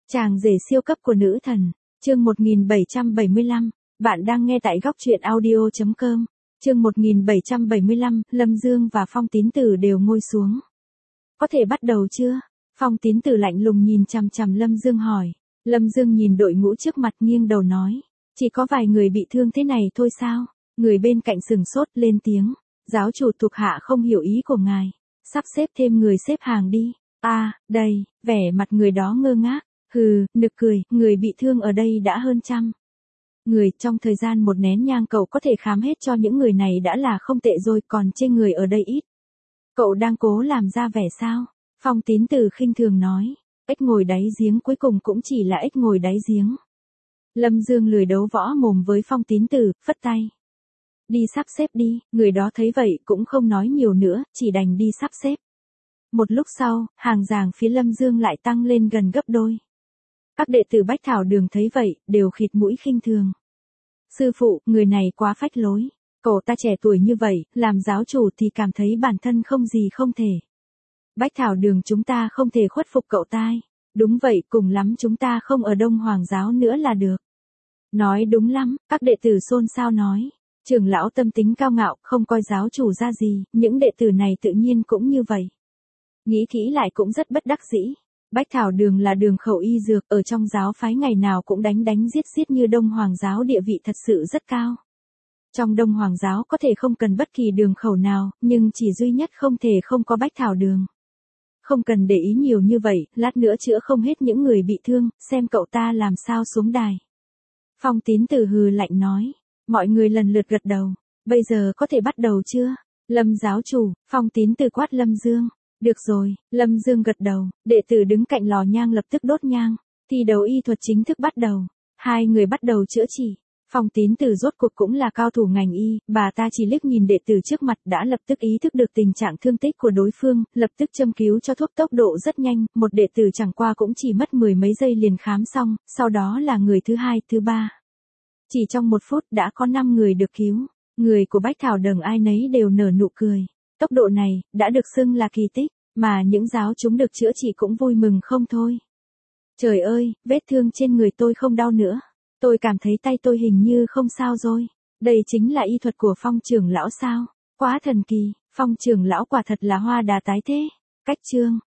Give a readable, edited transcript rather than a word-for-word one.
Chàng rể siêu cấp của nữ thần, chương 1775, bạn đang nghe tại góc truyện audio.com, chương 1775, Lâm Dương và Phong Tín Tử đều ngồi xuống. Có thể bắt đầu chưa? Phong Tín Tử lạnh lùng nhìn chằm chằm Lâm Dương hỏi. Lâm Dương nhìn đội ngũ trước mặt nghiêng đầu nói, chỉ có vài người bị thương thế này thôi sao? Người bên cạnh sừng sốt lên tiếng, giáo chủ thuộc hạ không hiểu ý của ngài, sắp xếp thêm người xếp hàng đi. Đây, vẻ mặt người đó ngơ ngác, hừ, nực cười, người bị thương ở đây đã hơn 100 người, trong thời gian một nén nhang cậu có thể khám hết cho những người này đã là không tệ rồi, còn chê người ở đây ít. Cậu đang cố làm ra vẻ sao? Phong Tín Tử khinh thường nói, ếch ngồi đáy giếng cuối cùng cũng chỉ là ếch ngồi đáy giếng. Lâm Dương lười đấu võ mồm với Phong Tín Tử, phất tay. Đi sắp xếp đi, người đó thấy vậy cũng không nói nhiều nữa, chỉ đành đi sắp xếp. Một lúc sau, hàng giàng phía Lâm Dương lại tăng lên gần gấp đôi. Các đệ tử Bách Thảo Đường thấy vậy, đều khịt mũi khinh thường. Sư phụ, người này quá phách lối. Cậu ta trẻ tuổi như vậy, làm giáo chủ thì cảm thấy bản thân không gì không thể. Bách Thảo Đường chúng ta không thể khuất phục cậu ta. Đúng vậy, cùng lắm chúng ta không ở Đông Hoàng giáo nữa là được. Nói đúng lắm, các đệ tử xôn xao nói. Trưởng lão tâm tính cao ngạo, không coi giáo chủ ra gì, những đệ tử này tự nhiên cũng như vậy. Nghĩ kỹ lại cũng rất bất đắc dĩ. Bách Thảo Đường là đường khẩu y dược, ở trong giáo phái ngày nào cũng đánh giết như Đông Hoàng giáo, địa vị thật sự rất cao. Trong Đông Hoàng giáo có thể không cần bất kỳ đường khẩu nào, nhưng chỉ duy nhất không thể không có Bách Thảo Đường. Không cần để ý nhiều như vậy, lát nữa chữa không hết những người bị thương, xem cậu ta làm sao xuống đài. Phong Tín Tử hừ lạnh nói, mọi người lần lượt gật đầu, bây giờ có thể bắt đầu chưa? Lâm giáo chủ, Phong Tín Tử quát Lâm Dương. Được rồi, Lâm Dương gật đầu, đệ tử đứng cạnh lò nhang lập tức đốt nhang, thi đấu y thuật chính thức bắt đầu. Hai người bắt đầu chữa trị. Phong Tín Tử rốt cuộc cũng là cao thủ ngành y, bà ta chỉ liếc nhìn đệ tử trước mặt đã lập tức ý thức được tình trạng thương tích của đối phương, lập tức châm cứu cho thuốc tốc độ rất nhanh, một đệ tử chẳng qua cũng chỉ mất 10 mấy giây liền khám xong, sau đó là người thứ hai, thứ ba. Chỉ trong 1 phút đã có 5 người được cứu, người của Bách Thảo Đường ai nấy đều nở nụ cười. Tốc độ này, đã được xưng là kỳ tích, mà những giáo chúng được chữa trị cũng vui mừng không thôi. Trời ơi, vết thương trên người tôi không đau nữa. Tôi cảm thấy tay tôi hình như không sao rồi. Đây chính là y thuật của Phong trưởng lão sao? Quá thần kỳ, Phong trưởng lão quả thật là hoa đà tái thế. Cách chương.